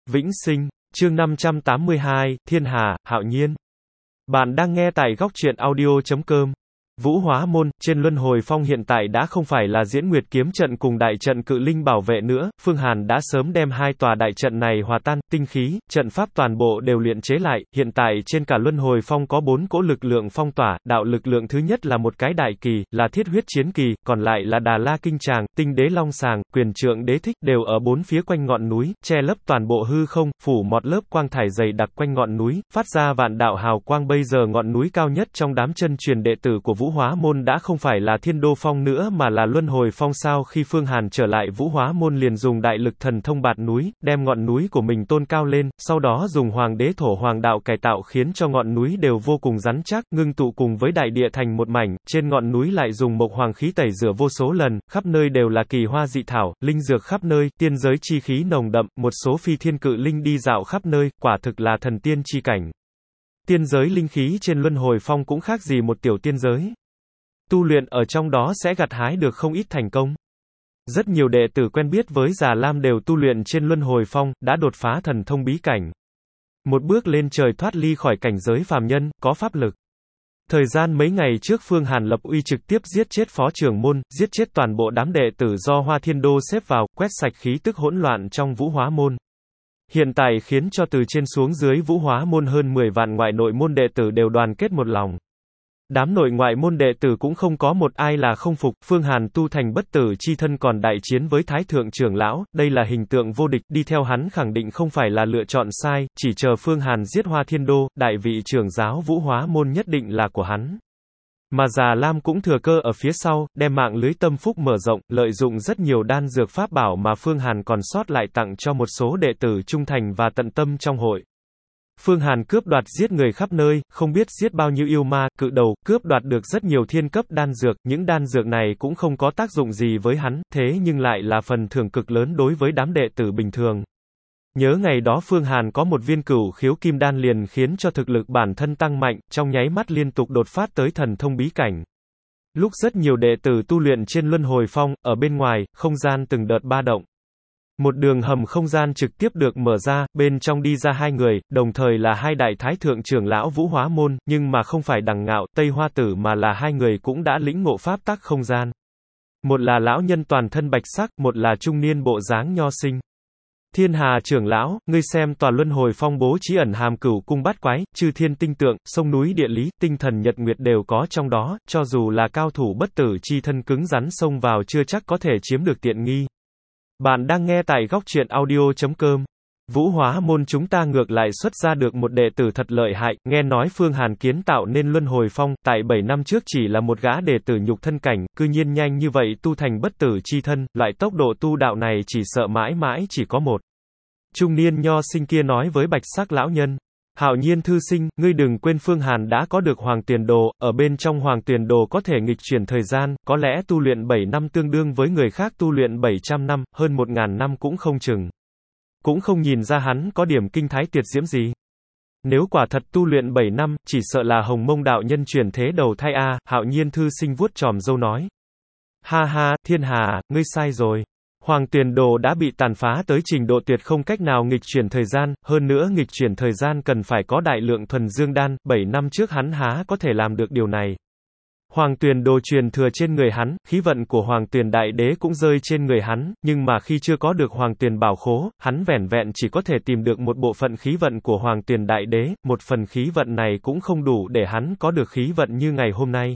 Vĩnh sinh, chương 582, Thiên Hà, Hạo Nhiên. Bạn đang nghe tại góc truyện audio.com. Vũ Hóa Môn, trên Luân Hồi Phong hiện tại đã không phải là Diễn Nguyệt Kiếm Trận cùng đại trận Cự Linh bảo vệ nữa, Phương Hàn đã sớm đem hai tòa đại trận này hòa tan, tinh khí, trận pháp toàn bộ đều luyện chế lại, hiện tại trên cả Luân Hồi Phong có 4 cỗ lực lượng phong tỏa, đạo lực lượng thứ nhất là một cái đại kỳ, là Thiết Huyết Chiến Kỳ, còn lại là Đà La Kinh Tràng, Tinh Đế Long Sàng, Quyền Trượng Đế Thích, đều ở bốn phía quanh ngọn núi, che lấp toàn bộ hư không, phủ một lớp quang thải dày đặc quanh ngọn núi, phát ra vạn đạo hào quang. Bây giờ ngọn núi cao nhất trong đám chân truyền đệ tử của Vũ Hóa Môn đã không phải là Thiên Đô Phong nữa mà là Luân Hồi Phong. Sau khi Phương Hàn trở lại Vũ Hóa Môn liền dùng đại lực thần thông bạt núi, đem ngọn núi của mình tôn cao lên, sau đó dùng Hoàng Đế Thổ Hoàng Đạo cải tạo khiến cho ngọn núi đều vô cùng rắn chắc, ngưng tụ cùng với đại địa thành một mảnh, trên ngọn núi lại dùng Mộc Hoàng khí tẩy rửa vô số lần, khắp nơi đều là kỳ hoa dị thảo, linh dược khắp nơi, tiên giới chi khí nồng đậm, một số phi thiên cự linh đi dạo khắp nơi, quả thực là thần tiên chi cảnh. Tiên giới linh khí trên Luân Hồi Phong cũng khác gì một tiểu tiên giới. Tu luyện ở trong đó sẽ gặt hái được không ít thành công. Rất nhiều đệ tử quen biết với Già Lam đều tu luyện trên Luân Hồi Phong, đã đột phá thần thông bí cảnh. Một bước lên trời thoát ly khỏi cảnh giới phàm nhân, có pháp lực. Thời gian mấy ngày trước Phương Hàn lập uy trực tiếp giết chết phó trưởng môn, giết chết toàn bộ đám đệ tử do Hoa Thiên Đô xếp vào, quét sạch khí tức hỗn loạn trong Vũ Hóa Môn. Hiện tại khiến cho từ trên xuống dưới Vũ Hóa Môn hơn 10 vạn ngoại nội môn đệ tử đều đoàn kết một lòng. Đám nội ngoại môn đệ tử cũng không có một ai là không phục, Phương Hàn tu thành bất tử chi thân còn đại chiến với Thái Thượng trưởng lão, đây là hình tượng vô địch, đi theo hắn khẳng định không phải là lựa chọn sai, chỉ chờ Phương Hàn giết Hoa Thiên Đô, đại vị trưởng giáo Vũ Hóa Môn nhất định là của hắn. Mà Già Lam cũng thừa cơ ở phía sau, đem mạng lưới tâm phúc mở rộng, lợi dụng rất nhiều đan dược pháp bảo mà Phương Hàn còn sót lại tặng cho một số đệ tử trung thành và tận tâm trong hội. Phương Hàn cướp đoạt giết người khắp nơi, không biết giết bao nhiêu yêu ma, cự đầu, cướp đoạt được rất nhiều thiên cấp đan dược, những đan dược này cũng không có tác dụng gì với hắn, thế nhưng lại là phần thưởng cực lớn đối với đám đệ tử bình thường. Nhớ ngày đó Phương Hàn có một viên cửu khiếu kim đan liền khiến cho thực lực bản thân tăng mạnh, trong nháy mắt liên tục đột phát tới thần thông bí cảnh. Lúc rất nhiều đệ tử tu luyện trên Luân Hồi Phong, ở bên ngoài, không gian từng đợt ba động. Một đường hầm không gian trực tiếp được mở ra, bên trong đi ra hai người, đồng thời là hai đại thái thượng trưởng lão Vũ Hóa Môn, nhưng mà không phải Đằng Ngạo, Tây Hoa Tử mà là hai người cũng đã lĩnh ngộ pháp tắc không gian. Một là lão nhân toàn thân bạch sắc, một là trung niên bộ dáng nho sinh. Thiên Hà trưởng lão, ngươi xem tòa Luân Hồi Phong bố trí ẩn hàm cửu cung bát quái, chư thiên tinh tượng, sông núi địa lý, tinh thần nhật nguyệt đều có trong đó, cho dù là cao thủ bất tử chi thân cứng rắn xông vào chưa chắc có thể chiếm được tiện nghi. Bạn đang nghe tại góc truyện audio.com. Vũ Hóa Môn chúng ta ngược lại xuất ra được một đệ tử thật lợi hại, nghe nói Phương Hàn kiến tạo nên Luân Hồi Phong, tại 7 năm trước chỉ là một gã đệ tử nhục thân cảnh, cư nhiên nhanh như vậy tu thành bất tử chi thân, loại tốc độ tu đạo này chỉ sợ mãi mãi chỉ có một. Trung niên nho sinh kia nói với bạch sắc lão nhân. Hạo Nhiên thư sinh, ngươi đừng quên Phương Hàn đã có được Hoàng Tuyền Đồ, ở bên trong Hoàng Tuyền Đồ có thể nghịch chuyển thời gian, có lẽ tu luyện 7 năm tương đương với người khác tu luyện 700 năm, hơn 1000 năm cũng không chừng. Cũng không nhìn ra hắn có điểm kinh thái tuyệt diễm gì. Nếu quả thật tu luyện 7 năm, chỉ sợ là Hồng Mông đạo nhân chuyển thế đầu thai a, Hạo Nhiên thư sinh vuốt tròm râu nói. Ha ha, Thiên Hà, ngươi sai rồi. Hoàng Tuyền Đồ đã bị tàn phá tới trình độ tuyệt không cách nào nghịch chuyển thời gian, hơn nữa nghịch chuyển thời gian cần phải có đại lượng thuần dương đan, 7 năm trước hắn há có thể làm được điều này. Hoàng Tuyền Đồ truyền thừa trên người hắn, khí vận của Hoàng Tuyền Đại Đế cũng rơi trên người hắn, nhưng mà khi chưa có được Hoàng Tuyền Bảo Khố, hắn vẻn vẹn chỉ có thể tìm được một bộ phận khí vận của Hoàng Tuyền Đại Đế, một phần khí vận này cũng không đủ để hắn có được khí vận như ngày hôm nay.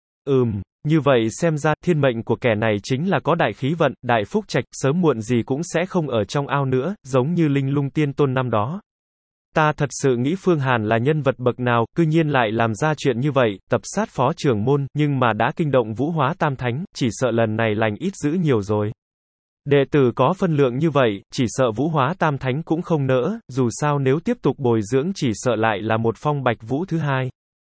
Như vậy xem ra, thiên mệnh của kẻ này chính là có đại khí vận, đại phúc trạch, sớm muộn gì cũng sẽ không ở trong ao nữa, giống như Linh Lung Tiên Tôn năm đó. Ta thật sự nghĩ Phương Hàn là nhân vật bậc nào, cư nhiên lại làm ra chuyện như vậy, tập sát phó trưởng môn, nhưng mà đã kinh động Vũ Hóa Tam Thánh, chỉ sợ lần này lành ít dữ nhiều rồi. Đệ tử có phân lượng như vậy, chỉ sợ Vũ Hóa Tam Thánh cũng không nỡ, dù sao nếu tiếp tục bồi dưỡng chỉ sợ lại là một Phong Bạch Vũ thứ hai.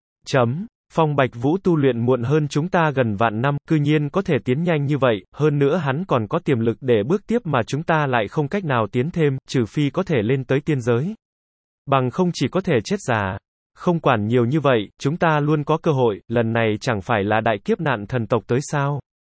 Phong Bạch Vũ tu luyện muộn hơn chúng ta gần vạn năm, cư nhiên có thể tiến nhanh như vậy, hơn nữa hắn còn có tiềm lực để bước tiếp mà chúng ta lại không cách nào tiến thêm, trừ phi có thể lên tới tiên giới. Bằng không chỉ có thể chết già. Không quản nhiều như vậy, chúng ta luôn có cơ hội, lần này chẳng phải là đại kiếp nạn thần tộc tới sao?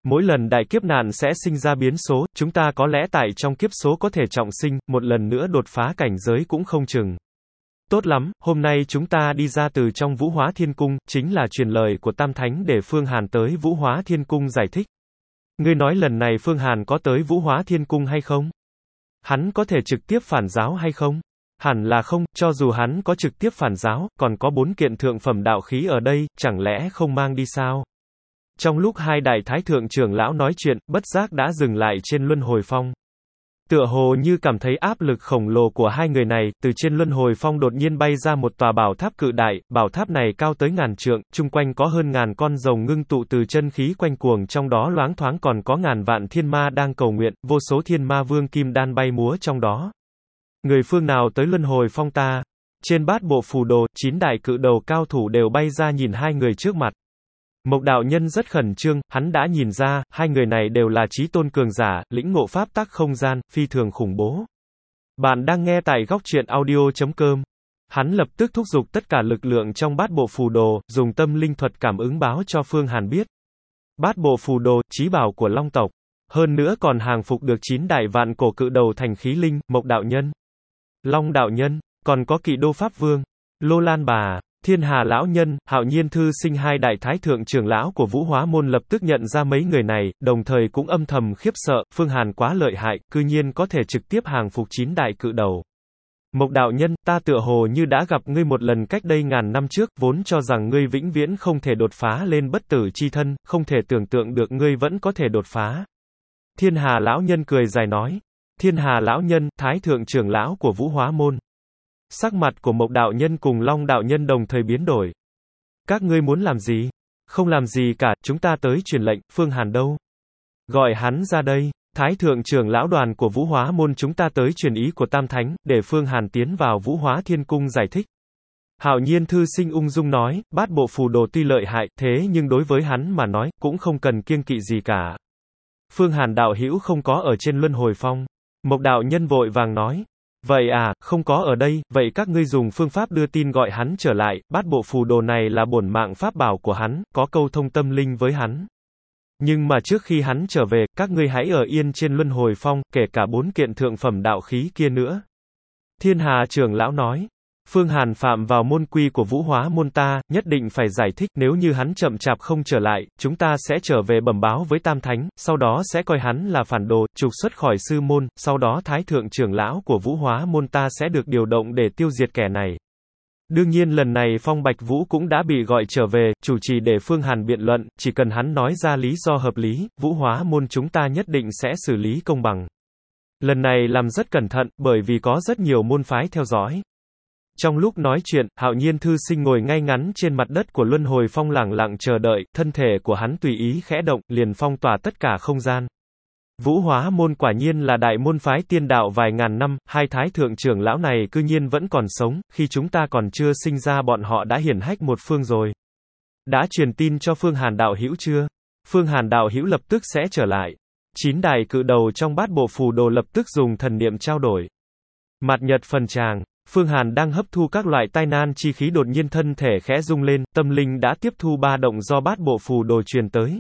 Mỗi lần đại kiếp nạn sẽ sinh ra biến số, chúng ta có lẽ tại trong kiếp số có thể trọng sinh, một lần nữa đột phá cảnh giới cũng không chừng. Tốt lắm, hôm nay chúng ta đi ra từ trong Vũ Hóa Thiên Cung, chính là truyền lời của Tam Thánh để Phương Hàn tới Vũ Hóa Thiên Cung giải thích. Ngươi nói lần này Phương Hàn có tới Vũ Hóa Thiên Cung hay không? Hắn có thể trực tiếp phản giáo hay không? Hẳn là không, cho dù hắn có trực tiếp phản giáo, còn có 4 kiện thượng phẩm đạo khí ở đây, chẳng lẽ không mang đi sao? Trong lúc hai đại thái thượng trưởng lão nói chuyện, bất giác đã dừng lại trên luân hồi phong. Tựa hồ như cảm thấy áp lực khổng lồ của hai người này, từ trên luân hồi phong đột nhiên bay ra một tòa bảo tháp cự đại, bảo tháp này cao tới ngàn trượng, chung quanh có hơn ngàn con rồng ngưng tụ từ chân khí quanh cuồng, trong đó loáng thoáng còn có ngàn vạn thiên ma đang cầu nguyện, vô số thiên ma vương kim đan bay múa trong đó. Người phương nào tới luân hồi phong ta? Trên bát bộ phù đồ, 9 đại cự đầu cao thủ đều bay ra nhìn hai người trước mặt. Mộc đạo nhân rất khẩn trương, hắn đã nhìn ra, hai người này đều là chí tôn cường giả, lĩnh ngộ pháp tắc không gian, phi thường khủng bố. Bạn đang nghe tại góc truyện audio.com. Hắn lập tức thúc giục tất cả lực lượng trong bát bộ phù đồ, dùng tâm linh thuật cảm ứng báo cho Phương Hàn biết. Bát bộ phù đồ, chí bảo của Long tộc. Hơn nữa còn hàng phục được 9 đại vạn cổ cự đầu thành khí linh, Mộc đạo nhân, Long đạo nhân, còn có Kỵ Đô Pháp Vương, Lô Lan Bà, Thiên Hà lão nhân, Hạo Nhiên thư sinh, hai đại thái thượng trưởng lão của Vũ Hóa môn lập tức nhận ra mấy người này, đồng thời cũng âm thầm khiếp sợ, Phương Hàn quá lợi hại, cư nhiên có thể trực tiếp hàng phục 9 đại cự đầu. Mộc đạo nhân, ta tựa hồ như đã gặp ngươi một lần cách đây ngàn năm trước, vốn cho rằng ngươi vĩnh viễn không thể đột phá lên bất tử chi thân, không thể tưởng tượng được ngươi vẫn có thể đột phá. Thiên Hà lão nhân cười dài nói. Thiên Hà lão nhân, thái thượng trưởng lão của Vũ Hóa môn. Sắc mặt của Mộc đạo nhân cùng Long đạo nhân đồng thời biến đổi. Các ngươi muốn làm gì? Không làm gì cả, chúng ta tới truyền lệnh, Phương Hàn đâu? Gọi hắn ra đây. Thái thượng trưởng lão đoàn của Vũ Hóa môn chúng ta tới truyền ý của Tam Thánh, để Phương Hàn tiến vào Vũ Hóa Thiên Cung giải thích. Hạo Nhiên thư sinh ung dung nói, bát bộ phù đồ tuy lợi hại, thế nhưng đối với hắn mà nói, cũng không cần kiêng kỵ gì cả. Phương Hàn đạo hữu không có ở trên luân hồi phong. Mộc đạo nhân vội vàng nói. Vậy à, không có ở đây, vậy các ngươi dùng phương pháp đưa tin gọi hắn trở lại, bát bộ phù đồ này là bổn mạng pháp bảo của hắn, có câu thông tâm linh với hắn. Nhưng mà trước khi hắn trở về, các ngươi hãy ở yên trên luân hồi phong, kể cả 4 kiện thượng phẩm đạo khí kia nữa. Thiên Hà trưởng lão nói. Phương Hàn phạm vào môn quy của Vũ Hóa môn ta, nhất định phải giải thích, nếu như hắn chậm chạp không trở lại, chúng ta sẽ trở về bẩm báo với Tam Thánh, sau đó sẽ coi hắn là phản đồ, trục xuất khỏi sư môn, sau đó thái thượng trưởng lão của Vũ Hóa môn ta sẽ được điều động để tiêu diệt kẻ này. Đương nhiên lần này Phong Bạch Vũ cũng đã bị gọi trở về, chủ trì để Phương Hàn biện luận, chỉ cần hắn nói ra lý do hợp lý, Vũ Hóa môn chúng ta nhất định sẽ xử lý công bằng. Lần này làm rất cẩn thận, bởi vì có rất nhiều môn phái theo dõi. Trong lúc nói chuyện, Hạo Nhiên thư sinh ngồi ngay ngắn trên mặt đất của luân hồi phong lẳng lặng chờ đợi, thân thể của hắn tùy ý khẽ động, liền phong tỏa tất cả không gian. Vũ Hóa môn quả nhiên là đại môn phái tiên đạo vài ngàn năm, hai thái thượng trưởng lão này cư nhiên vẫn còn sống, khi chúng ta còn chưa sinh ra bọn họ đã hiển hách một phương rồi. Đã truyền tin cho Phương Hàn đạo hữu chưa? Phương Hàn đạo hữu lập tức sẽ trở lại. 9 đại cự đầu trong bát bộ phù đồ lập tức dùng thần niệm trao đổi. Mặt nhật phần tràng. Phương Hàn đang hấp thu các loại tai nan chi khí, đột nhiên thân thể khẽ rung lên, tâm linh đã tiếp thu ba động do bát bộ phù đồ truyền tới.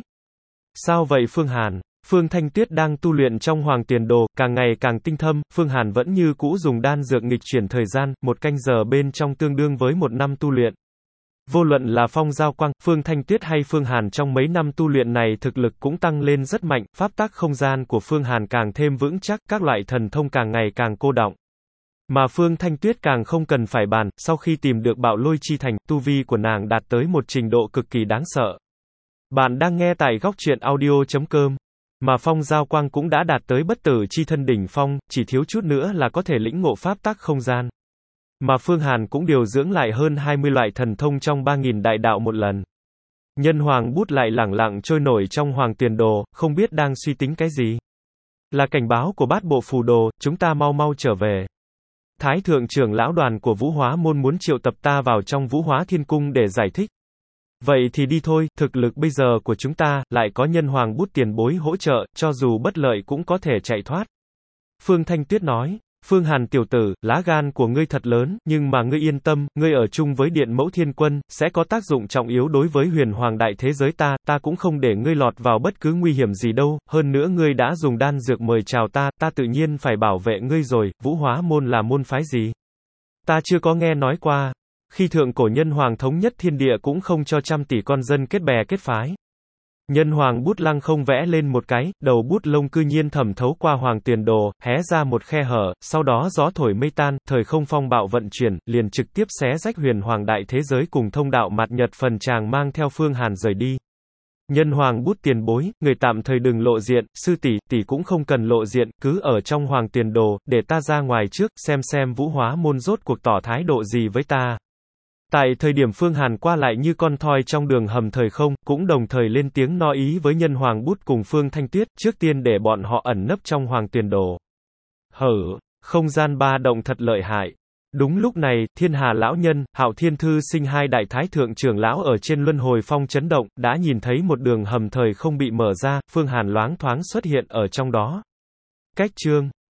Sao vậy Phương Hàn? Phương Thanh Tuyết đang tu luyện trong Hoàng Tiền Đồ, càng ngày càng tinh thâm, Phương Hàn vẫn như cũ dùng đan dược nghịch chuyển thời gian, 1 canh giờ bên trong tương đương với 1 năm tu luyện. Vô luận là Phong Giao Quang, Phương Thanh Tuyết hay Phương Hàn trong mấy năm tu luyện này thực lực cũng tăng lên rất mạnh, pháp tắc không gian của Phương Hàn càng thêm vững chắc, các loại thần thông càng ngày càng cô đọng. Mà Phương Thanh Tuyết càng không cần phải bàn, sau khi tìm được Bạo Lôi Chi Thành, tu vi của nàng đạt tới một trình độ cực kỳ đáng sợ. Bạn đang nghe tại góc truyện audio.com. Mà Phong Giao Quang cũng đã đạt tới bất tử chi thân đỉnh phong, chỉ thiếu chút nữa là có thể lĩnh ngộ pháp tắc không gian. Mà Phương Hàn cũng điều dưỡng lại hơn 20 loại thần thông trong 3000 đại đạo một lần. Nhân Hoàng bút lại lẳng lặng trôi nổi trong Hoàng Tiền Đồ, không biết đang suy tính cái gì. Là cảnh báo của bát bộ phù đồ, chúng ta mau mau trở về. Thái thượng trưởng lão đoàn của Vũ Hóa môn muốn triệu tập ta vào trong Vũ Hóa Thiên Cung để giải thích. Vậy thì đi thôi, thực lực bây giờ của chúng ta, lại có Nhân Hoàng bút tiền bối hỗ trợ, cho dù bất lợi cũng có thể chạy thoát. Phương Thanh Tuyết nói. Phương Hàn tiểu tử, lá gan của ngươi thật lớn, nhưng mà ngươi yên tâm, ngươi ở chung với Điện Mẫu Thiên Quân, sẽ có tác dụng trọng yếu đối với huyền hoàng đại thế giới ta cũng không để ngươi lọt vào bất cứ nguy hiểm gì đâu, hơn nữa ngươi đã dùng đan dược mời chào ta tự nhiên phải bảo vệ ngươi rồi. Vũ Hóa môn là môn phái gì? Ta chưa có nghe nói qua. Khi thượng cổ nhân hoàng thống nhất thiên địa cũng không cho trăm tỷ con dân kết bè kết phái. Nhân hoàng bút lăng không vẽ lên một cái, đầu bút lông cư nhiên thẩm thấu qua hoàng tiền đồ, hé ra một khe hở, sau đó gió thổi mây tan, thời không phong bạo vận chuyển, liền trực tiếp xé rách huyền hoàng đại thế giới cùng thông đạo mặt nhật phần tràng mang theo Phương Hàn rời đi. Nhân hoàng bút tiền bối, người tạm thời đừng lộ diện, sư tỷ cũng không cần lộ diện, cứ ở trong hoàng tiền đồ, để ta ra ngoài trước, xem Vũ Hóa môn rốt cuộc tỏ thái độ gì với ta. Tại thời điểm Phương Hàn qua lại như con thoi trong đường hầm thời không, cũng đồng thời lên tiếng nói ý với nhân hoàng bút cùng Phương Thanh Tuyết, trước tiên để bọn họ ẩn nấp trong hoàng tiền đồ. Không gian ba động thật lợi hại. Đúng lúc này, Thiên Hà lão nhân, Hạo Thiên Thư Sinh hai đại thái thượng trưởng lão ở trên luân hồi phong chấn động, đã nhìn thấy một đường hầm thời không bị mở ra, Phương Hàn loáng thoáng xuất hiện ở trong đó. Cách chương